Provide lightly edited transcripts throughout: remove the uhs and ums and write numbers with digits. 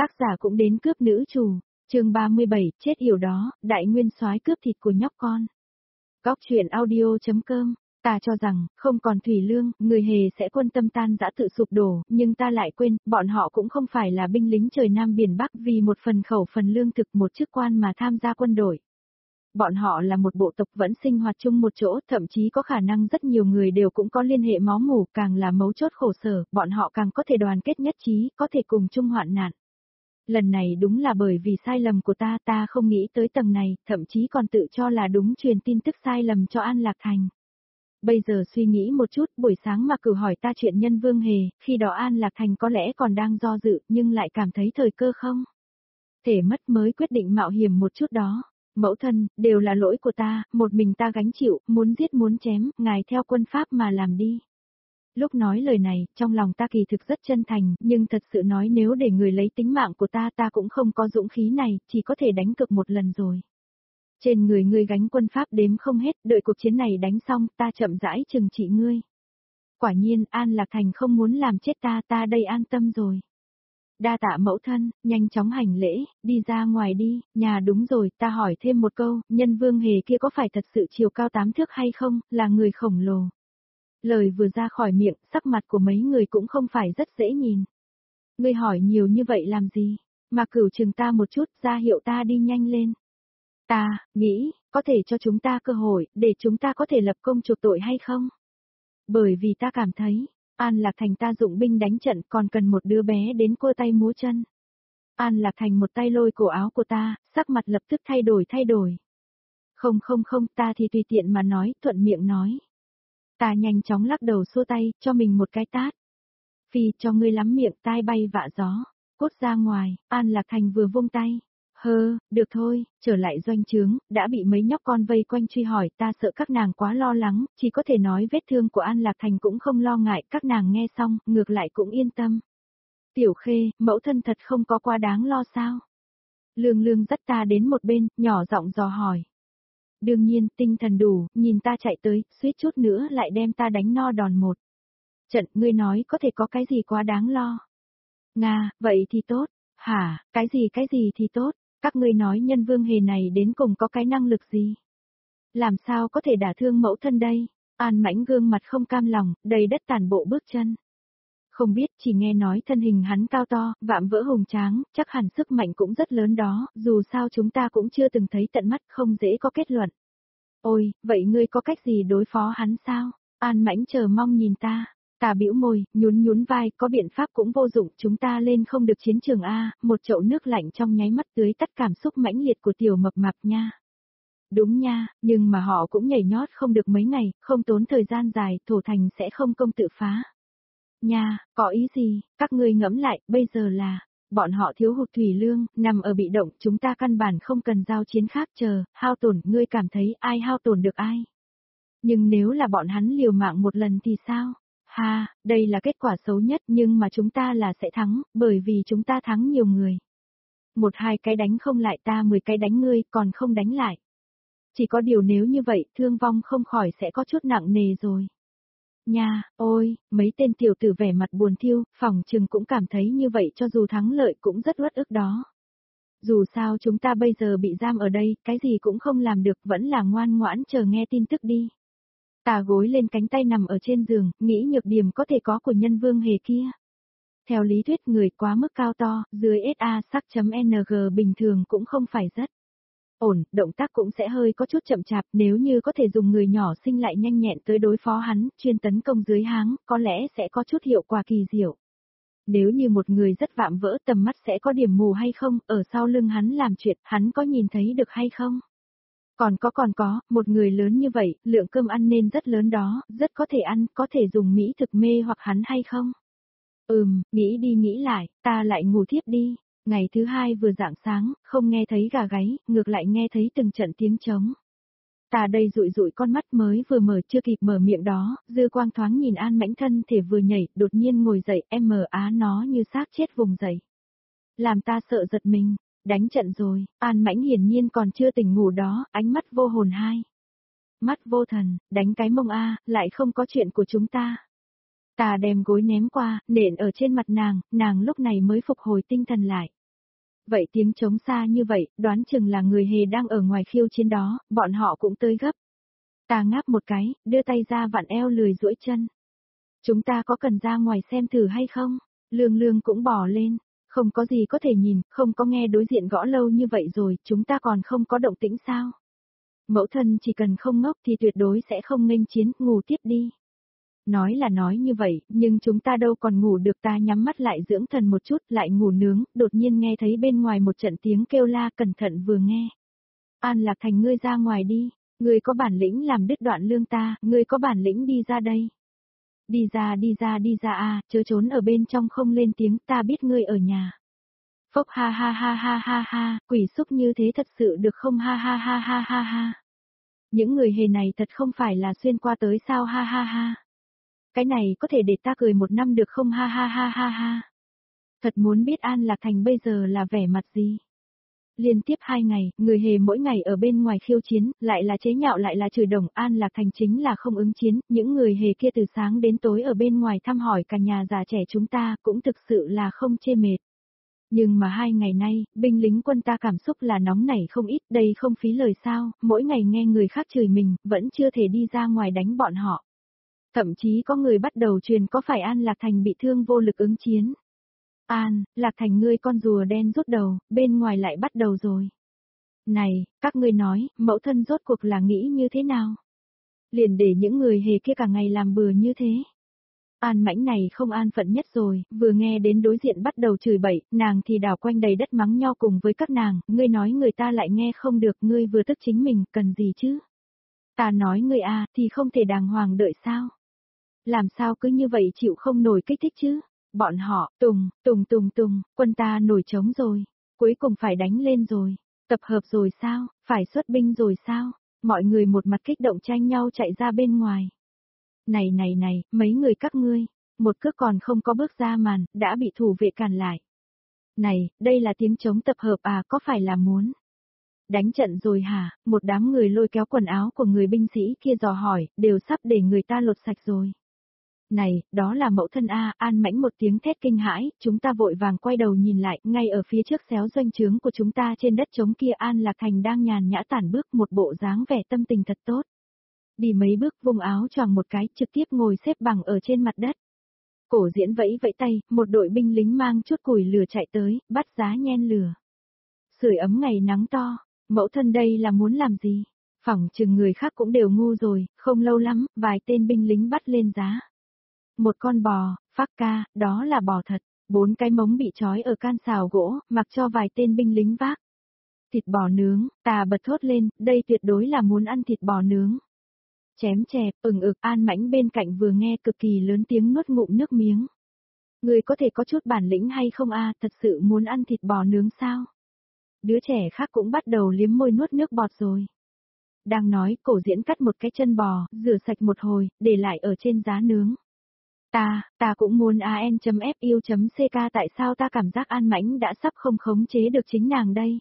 Tác giả cũng đến cướp nữ chủ, chương 37, chết yểu đó, đại nguyên soái cướp thịt của nhóc con. Góc truyện audio.com, ta cho rằng, không còn Thủy Lương, người hề sẽ quân tâm tan rã tự sụp đổ, nhưng ta lại quên, bọn họ cũng không phải là binh lính trời Nam Biển Bắc vì một phần khẩu phần lương thực một chức quan mà tham gia quân đội. Bọn họ là một bộ tộc vẫn sinh hoạt chung một chỗ, thậm chí có khả năng rất nhiều người đều cũng có liên hệ máu mủ, càng là mấu chốt khổ sở, bọn họ càng có thể đoàn kết nhất trí, có thể cùng chung hoạn nạn. Lần này đúng là bởi vì sai lầm của ta không nghĩ tới tầng này, thậm chí còn tự cho là đúng truyền tin tức sai lầm cho An Lạc Thành. Bây giờ suy nghĩ một chút, buổi sáng mà cử hỏi ta chuyện Nhân Vương Hề, khi đó An Lạc Thành có lẽ còn đang do dự, nhưng lại cảm thấy thời cơ không thể mất mới quyết định mạo hiểm một chút đó. Mẫu thân, đều là lỗi của ta, một mình ta gánh chịu, muốn giết muốn chém, ngài theo quân pháp mà làm đi. Lúc nói lời này, trong lòng ta kỳ thực rất chân thành, nhưng thật sự nói nếu để người lấy tính mạng của ta cũng không có dũng khí này, chỉ có thể đánh cược một lần rồi. Trên người ngươi gánh quân pháp đếm không hết, đợi cuộc chiến này đánh xong, ta chậm rãi trừng trị ngươi. Quả nhiên, An Lạc Thành không muốn làm chết ta đây an tâm rồi. Đa tạ mẫu thân, nhanh chóng hành lễ, đi ra ngoài đi, nhà đúng rồi, ta hỏi thêm một câu, Nhân Vương Hề kia có phải thật sự chiều cao 8 thước hay không, là người khổng lồ. Lời vừa ra khỏi miệng, sắc mặt của mấy người cũng không phải rất dễ nhìn. Ngươi hỏi nhiều như vậy làm gì, mà cửu chừng ta một chút, ra hiệu ta đi nhanh lên. Ta nghĩ, có thể cho chúng ta cơ hội, để chúng ta có thể lập công chuộc tội hay không? Bởi vì ta cảm thấy, An Lạc Thành ta dụng binh đánh trận còn cần một đứa bé đến cua tay múa chân. An Lạc Thành một tay lôi cổ áo của ta, sắc mặt lập tức thay đổi. Không, ta thì tùy tiện mà nói, thuận miệng nói. Ta nhanh chóng lắc đầu xua tay, cho mình một cái tát. Phi cho ngươi lắm miệng, tai bay vạ gió. Cút ra ngoài, An Lạc Thành vừa vung tay. Được thôi, trở lại doanh trướng, đã bị mấy nhóc con vây quanh truy hỏi, ta sợ các nàng quá lo lắng, chỉ có thể nói vết thương của An Lạc Thành cũng không lo ngại, các nàng nghe xong, ngược lại cũng yên tâm. Tiểu Khê, mẫu thân thật không có quá đáng lo sao? Lương dắt ta đến một bên, nhỏ giọng dò hỏi. Đương nhiên, tinh thần đủ, nhìn ta chạy tới, suýt chút nữa lại đem ta đánh no đòn một trận, ngươi nói có thể có cái gì quá đáng lo. Nga, vậy thì tốt. Hả, cái gì thì tốt, các ngươi nói Nhân Vương Hề này đến cùng có cái năng lực gì? Làm sao có thể đả thương mẫu thân đây? An Mãnh gương mặt không cam lòng, đầy đất tàn bộ bước chân. Không biết, chỉ nghe nói thân hình hắn cao to, vạm vỡ hùng tráng, chắc hẳn sức mạnh cũng rất lớn đó, dù sao chúng ta cũng chưa từng thấy tận mắt, không dễ có kết luận. Ôi, vậy ngươi có cách gì đối phó hắn sao? An Mãnh chờ mong nhìn ta. Ta bĩu môi, nhún vai, có biện pháp cũng vô dụng, chúng ta lên không được chiến trường A, một chậu nước lạnh trong nháy mắt tưới tắt cảm xúc mãnh liệt của tiểu mập mạp nha. Đúng nha, nhưng mà họ cũng nhảy nhót không được mấy ngày, không tốn thời gian dài, thổ thành sẽ không công tự phá. Nha, có ý gì, các ngươi ngẫm lại, bây giờ là, bọn họ thiếu hụt thủy lương, nằm ở bị động, chúng ta căn bản không cần giao chiến khác chờ, hao tổn, ngươi cảm thấy ai hao tổn được ai. Nhưng nếu là bọn hắn liều mạng một lần thì sao? Ha, đây là kết quả xấu nhất nhưng mà chúng ta là sẽ thắng, bởi vì chúng ta thắng nhiều người. 1-2 cái đánh không lại ta 10 cái đánh ngươi còn không đánh lại. Chỉ có điều nếu như vậy thương vong không khỏi sẽ có chút nặng nề rồi. Nha, ôi, mấy tên tiểu tử vẻ mặt buồn thiêu, phỏng chừng cũng cảm thấy như vậy cho dù thắng lợi cũng rất uất ức đó. Dù sao chúng ta bây giờ bị giam ở đây, cái gì cũng không làm được vẫn là ngoan ngoãn chờ nghe tin tức đi. Ta gối lên cánh tay nằm ở trên giường, nghĩ nhược điểm có thể có của Nhân Vương Hề kia. Theo lý thuyết người quá mức cao to, dưới SA sắc.ng bình thường cũng không phải rất ổn, động tác cũng sẽ hơi có chút chậm chạp, nếu như có thể dùng người nhỏ xinh lại nhanh nhẹn tới đối phó hắn, chuyên tấn công dưới háng, có lẽ sẽ có chút hiệu quả kỳ diệu. Nếu như một người rất vạm vỡ tầm mắt sẽ có điểm mù hay không, ở sau lưng hắn làm chuyện, hắn có nhìn thấy được hay không? Còn có, một người lớn như vậy, lượng cơm ăn nên rất lớn đó, rất có thể ăn, có thể dùng mỹ thực mê hoặc hắn hay không? Nghĩ đi nghĩ lại, ta lại ngủ thiếp đi. Ngày thứ hai vừa rạng sáng, không nghe thấy gà gáy, ngược lại nghe thấy từng trận tiếng trống. Ta đây dụi con mắt mới vừa mở chưa kịp mở miệng đó, dư quang thoáng nhìn An Mãnh thân thể vừa nhảy, đột nhiên ngồi dậy, nó như xác chết vùng dậy. Làm ta sợ giật mình. Đánh trận rồi, An Mãnh hiển nhiên còn chưa tỉnh ngủ đó, ánh mắt vô hồn hai. Mắt vô thần, đánh cái mông a, lại không có chuyện của chúng ta. Ta đem gối ném qua, nện ở trên mặt nàng lúc này mới phục hồi tinh thần lại. Vậy tiếng trống xa như vậy, đoán chừng là người hề đang ở ngoài khiêu chiến đó, bọn họ cũng tới gấp. Ta ngáp một cái, đưa tay ra vặn eo lười duỗi chân. Chúng ta có cần ra ngoài xem thử hay không? Lương Lương cũng bò lên. Không có gì có thể nhìn, không có nghe đối diện gõ lâu như vậy rồi, chúng ta còn không có động tĩnh sao? Mẫu thân chỉ cần không ngốc thì tuyệt đối sẽ không nghênh chiến, ngủ tiếp đi. Nói là nói như vậy, nhưng chúng ta đâu còn ngủ được, ta nhắm mắt lại dưỡng thần một chút, lại ngủ nướng, đột nhiên nghe thấy bên ngoài một trận tiếng kêu la, cẩn thận vừa nghe. An Lạc Thành, ngươi ra ngoài đi, ngươi có bản lĩnh làm đứt đoạn lương ta, ngươi có bản lĩnh đi ra đây. Đi ra chớ trốn ở bên trong không lên tiếng, ta biết ngươi ở nhà. Phốc ha ha ha ha ha ha, quỷ xúc như thế thật sự được không ha ha ha ha ha ha. Những người hề này thật không phải là xuyên qua tới sao ha ha ha. Cái này có thể để ta cười một năm được không ha ha ha ha ha. Thật muốn biết An Lạc Thành bây giờ là vẻ mặt gì. Liên tiếp 2 ngày, người hề mỗi ngày ở bên ngoài khiêu chiến, lại là chế nhạo lại là chửi đồng, An Lạc Thành chính là không ứng chiến, những người hề kia từ sáng đến tối ở bên ngoài thăm hỏi cả nhà già trẻ chúng ta, cũng thực sự là không chê mệt. Nhưng mà 2 ngày nay, binh lính quân ta cảm xúc là nóng nảy không ít, đây không phí lời sao, mỗi ngày nghe người khác chửi mình, vẫn chưa thể đi ra ngoài đánh bọn họ. Thậm chí có người bắt đầu truyền có phải An Lạc Thành bị thương vô lực ứng chiến. An, Lạc Thành ngươi con rùa đen rút đầu, bên ngoài lại bắt đầu rồi. Này, các ngươi nói, mẫu thân rốt cuộc là nghĩ như thế nào? Liền để những người hề kia cả ngày làm bừa như thế. An Mãnh này không an phận nhất rồi, vừa nghe đến đối diện bắt đầu chửi bậy, nàng thì đảo quanh đầy đất mắng nho cùng với các nàng, ngươi nói người ta lại nghe không được, ngươi vừa tức chính mình, cần gì chứ? Ta nói ngươi thì không thể đàng hoàng đợi sao? Làm sao cứ như vậy chịu không nổi kích thích chứ? Bọn họ, tùng, quân ta nổi trống rồi, cuối cùng phải đánh lên rồi, tập hợp rồi sao, phải xuất binh rồi sao? Mọi người một mặt kích động tranh nhau chạy ra bên ngoài. Này, mấy người các ngươi, một cước còn không có bước ra màn, đã bị thủ vệ cản lại. Này, đây là tiếng trống tập hợp có phải là muốn đánh trận rồi hả? Một đám người lôi kéo quần áo của người binh sĩ kia dò hỏi, đều sắp để người ta lột sạch rồi. Này, đó là mẫu thân An Mãnh một tiếng thét kinh hãi, chúng ta vội vàng quay đầu nhìn lại, ngay ở phía trước xéo doanh trướng của chúng ta trên đất trống kia An Lạc Thành đang nhàn nhã tản bước, một bộ dáng vẻ tâm tình thật tốt. Đi mấy bước vung áo choàng một cái, trực tiếp ngồi xếp bằng ở trên mặt đất. Cổ Diễn vẫy vẫy tay, một đội binh lính mang chút củi lửa chạy tới, bắt giá nhen lửa. Sưởi ấm ngày nắng to, mẫu thân đây là muốn làm gì? Phỏng chừng người khác cũng đều ngu rồi, không lâu lắm, vài tên binh lính bắt lên giá. Một con bò, phác ca, đó là bò thật, 4 cái mống bị trói ở can xào gỗ, mặc cho vài tên binh lính vác. Thịt bò nướng, ta bật thốt lên, đây tuyệt đối là muốn ăn thịt bò nướng. Chém chẹp, An Mãnh bên cạnh vừa nghe cực kỳ lớn tiếng nuốt ngụm nước miếng. Người có thể có chút bản lĩnh hay không thật sự muốn ăn thịt bò nướng sao? Đứa trẻ khác cũng bắt đầu liếm môi nuốt nước bọt rồi. Đang nói, Cổ Diễn cắt một cái chân bò, rửa sạch một hồi, để lại ở trên giá nướng. Ta cũng muốn an.fu.ck, tại sao ta cảm giác An Mãnh đã sắp không khống chế được chính nàng đây?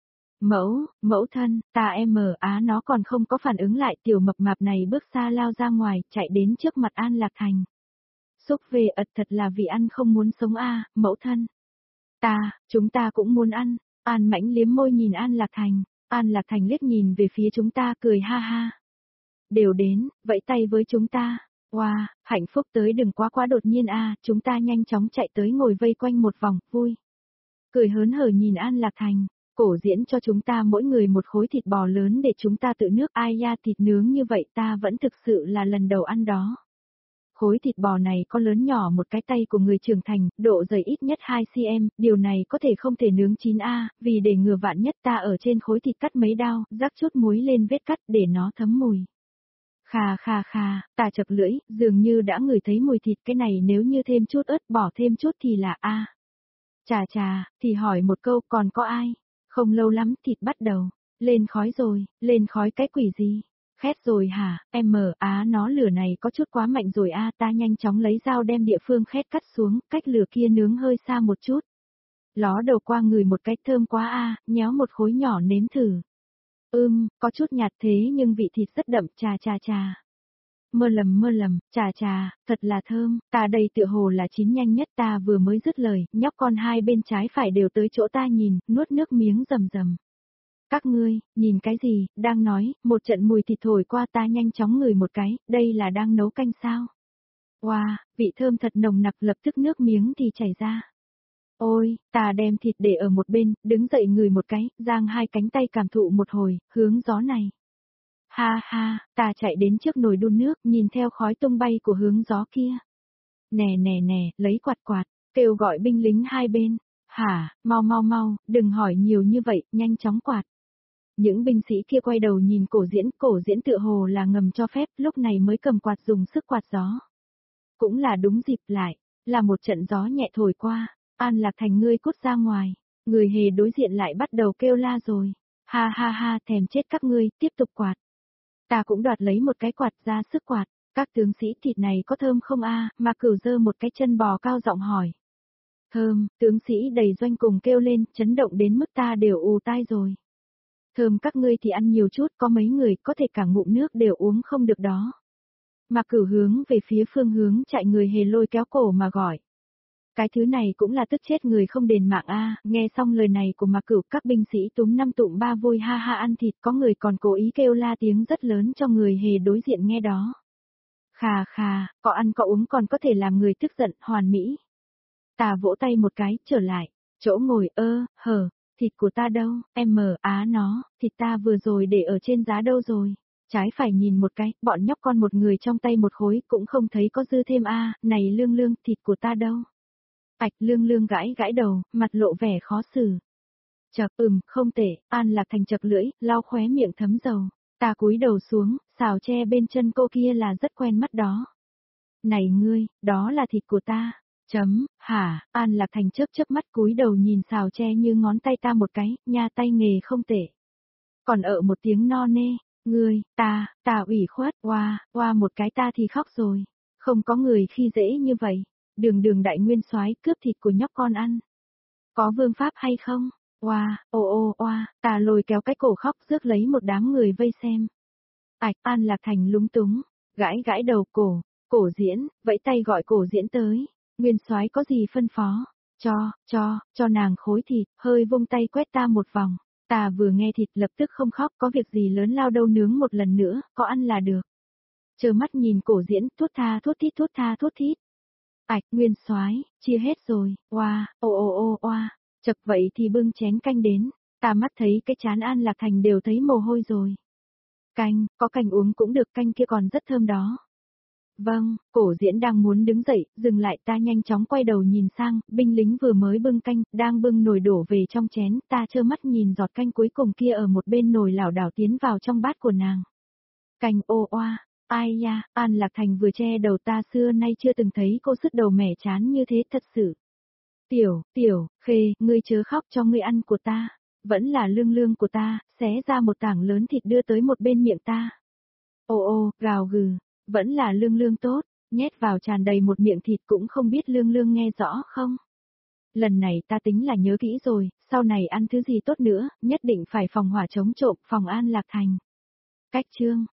Mẫu thân, nó còn không có phản ứng lại, tiểu mập mạp này bước xa lao ra ngoài, chạy đến trước mặt An Lạc Thành. Xúc về thật là vì ăn không muốn sống mẫu thân. Chúng ta cũng muốn ăn, An Mãnh liếm môi nhìn An Lạc Thành, An Lạc Thành liếc nhìn về phía chúng ta cười ha ha. Đều đến, vẫy tay với chúng ta. Wow, hạnh phúc tới đừng quá đột nhiên chúng ta nhanh chóng chạy tới ngồi vây quanh một vòng, vui. Cười hớn hở nhìn An Lạc Thành, Cổ Diễn cho chúng ta mỗi người một khối thịt bò lớn để chúng ta tự nước thịt nướng như vậy ta vẫn thực sự là lần đầu ăn đó. Khối thịt bò này có lớn nhỏ một cái tay của người trưởng thành, độ dày ít nhất 2 cm, điều này có thể không thể nướng chín vì để ngừa vạn nhất ta ở trên khối thịt cắt mấy đao, rắc chút muối lên vết cắt để nó thấm mùi. Khà, ta chập lưỡi, dường như đã ngửi thấy mùi thịt, cái này nếu như thêm chút ớt bỏ thêm chút thì là Chà, thì hỏi một câu còn có ai? Không lâu lắm thịt bắt đầu, lên khói rồi, lên khói cái quỷ gì? Khét rồi hả, nó lửa này có chút quá mạnh rồi ta nhanh chóng lấy dao đem địa phương khét cắt xuống, cách lửa kia nướng hơi xa một chút. Ló đầu qua người một cách thơm quá nhéo một khối nhỏ nếm thử. Có chút nhạt thế nhưng vị thịt rất đậm, chà. mơ lầm, chà, thật là thơm, ta đây tựa hồ là chín nhanh nhất, ta vừa mới dứt lời, nhóc con hai bên trái phải đều tới chỗ ta nhìn, nuốt nước miếng rầm rầm. Các ngươi, nhìn cái gì, đang nói, một trận mùi thịt thổi qua ta nhanh chóng ngửi một cái, đây là đang nấu canh sao? Wow, vị thơm thật nồng nặc lập tức nước miếng thì chảy ra. Ôi, ta đem thịt để ở một bên, đứng dậy ngửi một cái, giang hai cánh tay cảm thụ một hồi, hướng gió này. Ha ha, ta chạy đến trước nồi đun nước, nhìn theo khói tung bay của hướng gió kia. Nè, lấy quạt, kêu gọi binh lính hai bên. Hả, mau, đừng hỏi nhiều như vậy, nhanh chóng quạt. Những binh sĩ kia quay đầu nhìn cổ diễn tựa hồ là ngầm cho phép, lúc này mới cầm quạt dùng sức quạt gió. Cũng là đúng dịp lại, là một trận gió nhẹ thổi qua, An Lạc Thành ngươi cút ra ngoài, người hề đối diện lại bắt đầu kêu la rồi. Ha, thèm chết các ngươi, tiếp tục quạt. Ta cũng đoạt lấy một cái quạt ra sức quạt, các tướng sĩ thịt này có thơm không a? Mà Cửu giơ một cái chân bò cao giọng hỏi. Thơm, tướng sĩ đầy doanh cùng kêu lên, chấn động đến mức ta đều ù tai rồi. Thơm các ngươi thì ăn nhiều chút, có mấy người có thể cả ngụm nước đều uống không được đó. Mà Cửu hướng về phía phương hướng chạy người hề lôi kéo cổ mà gọi. Cái thứ này cũng là tức chết người không đền mạng a. Nghe xong lời này của Mạc Cửu, các binh sĩ túm năm tụm ba vui ha ăn thịt, có người còn cố ý kêu la tiếng rất lớn cho người hề đối diện nghe đó. Khà, có ăn có uống còn có thể làm người tức giận, hoàn mỹ. Ta vỗ tay một cái, trở lại, chỗ ngồi thịt của ta đâu, nó, thịt ta vừa rồi để ở trên giá đâu rồi. Trái phải nhìn một cái, bọn nhóc con một người trong tay một khối cũng không thấy có dư thêm a. Này lương, thịt của ta đâu. Ảch lương gãi đầu, mặt lộ vẻ khó xử. Chậc không tệ, An Lạc Thành chậc lưỡi, lau khóe miệng thấm dầu. Ta cúi đầu xuống, xào tre bên chân cô kia là rất quen mắt đó. Này ngươi, đó là thịt của ta. Hả, An Lạc Thành chớp mắt cúi đầu nhìn xào tre như ngón tay ta một cái, nha tay nghề không tệ. Còn một tiếng no nê, ngươi, ta ủy khuất, oa một cái ta thì khóc rồi. Không có người khi dễ như vậy. Đường đại nguyên soái cướp thịt của nhóc con ăn. Có vương pháp hay không? Ta lôi kéo cái cổ khóc rước lấy một đám người vây xem. An Lạc Thành lúng túng, gãi đầu cổ diễn, vẫy tay gọi cổ diễn tới. Nguyên soái có gì phân phó? Cho nàng khối thịt, hơi vung tay quét ta một vòng. Ta vừa nghe thịt lập tức không khóc, có việc gì lớn lao đâu, nướng một lần nữa, có ăn là được. Trơ mắt nhìn cổ diễn, thốt thít. Nguyên soái, chia hết rồi, chật vậy thì bưng chén canh đến, ta mắt thấy cái chán An Lạc Thành đều thấy mồ hôi rồi. Canh, có canh uống cũng được, canh kia còn rất thơm đó. Vâng, cổ diễn đang muốn đứng dậy, dừng lại, ta nhanh chóng quay đầu nhìn sang, binh lính vừa mới bưng canh, đang bưng nồi đổ về trong chén, ta trơ mắt nhìn giọt canh cuối cùng kia ở một bên nồi lảo đảo tiến vào trong bát của nàng. Canh ai ya, An Lạc Thành vừa che đầu, ta xưa nay chưa từng thấy cô sứt đầu mẻ chán như thế thật sự. Tiểu, Khê, ngươi chớ khóc, cho ngươi ăn của ta, vẫn là lương của ta, xé ra một tảng lớn thịt đưa tới một bên miệng ta. Gào gừ, vẫn là lương tốt, nhét vào tràn đầy một miệng thịt, cũng không biết lương nghe rõ không. Lần này ta tính là nhớ kỹ rồi, sau này ăn thứ gì tốt nữa, nhất định phải phòng hỏa chống trộm, phòng An Lạc Thành. Cách chương